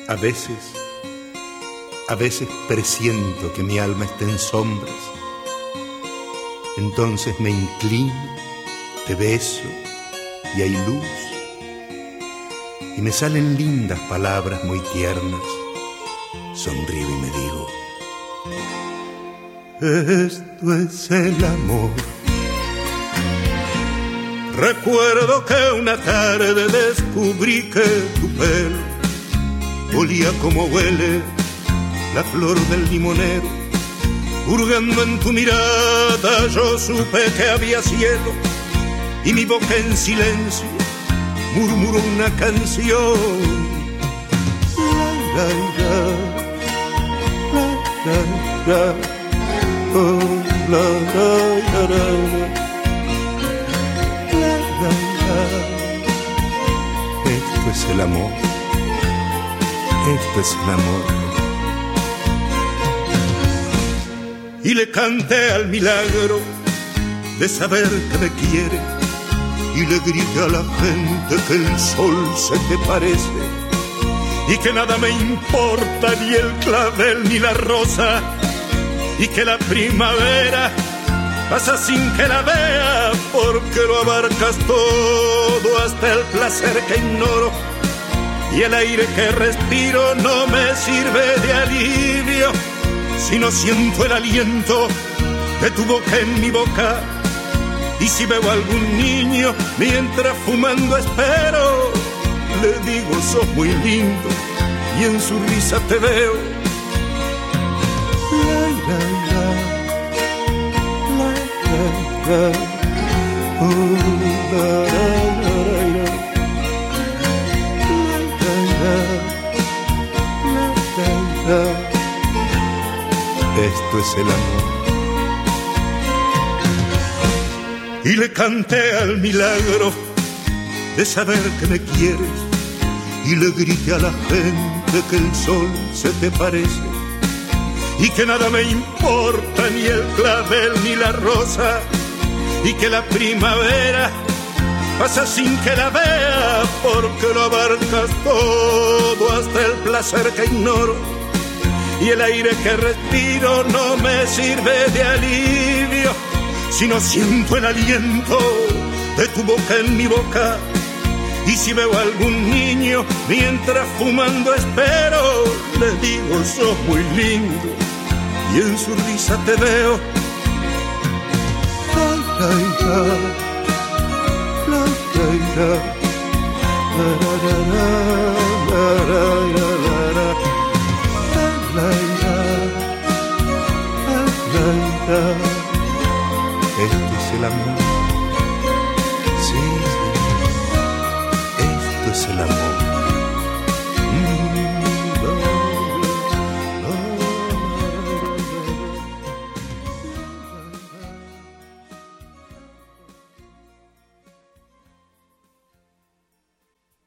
A veces presiento que mi alma está en sombras. Entonces me inclino, te beso y hay luz. Y me salen lindas palabras muy tiernas. Sonrío y me digo: esto es el amor. Recuerdo que una tarde descubrí que tu pelo olía como huele la flor del limonero. Hurgando en tu mirada yo supe que había cielo, y mi boca en silencio murmuró una canción. La, la, la, la, la, oh, la, la, la, la. Esto es el amor, esto es el amor. Y le canté al milagro de saber que me quiere, y le grité a la gente que el sol se te parece, y que nada me importa, ni el clavel ni la rosa, y que la primavera pasa sin que la vea, porque lo abarcas todo, hasta el placer que ignoro, y el aire que respiro no me sirve de alivio, si no siento el aliento de tu boca en mi boca. Y si veo a algún niño mientras fumando espero, le digo: sos muy lindo, y en su risa te veo. La, la, la. Esto es el amor. Y le canté al milagro de saber que me quieres, y le grité a la gente que el sol se te parece, y que nada me importa, ni el clavel ni la rosa, y que la primavera pasa sin que la vea, porque lo abarcas todo, hasta el placer que ignoro, y el aire que respiro no me sirve de alivio, si no siento el aliento de tu boca en mi boca. Y si veo a algún niño mientras fumando espero, le digo: sos muy lindo, y en su risa te veo. La, la, la, la, la. Esto es el amor. Sí, esto es el amor.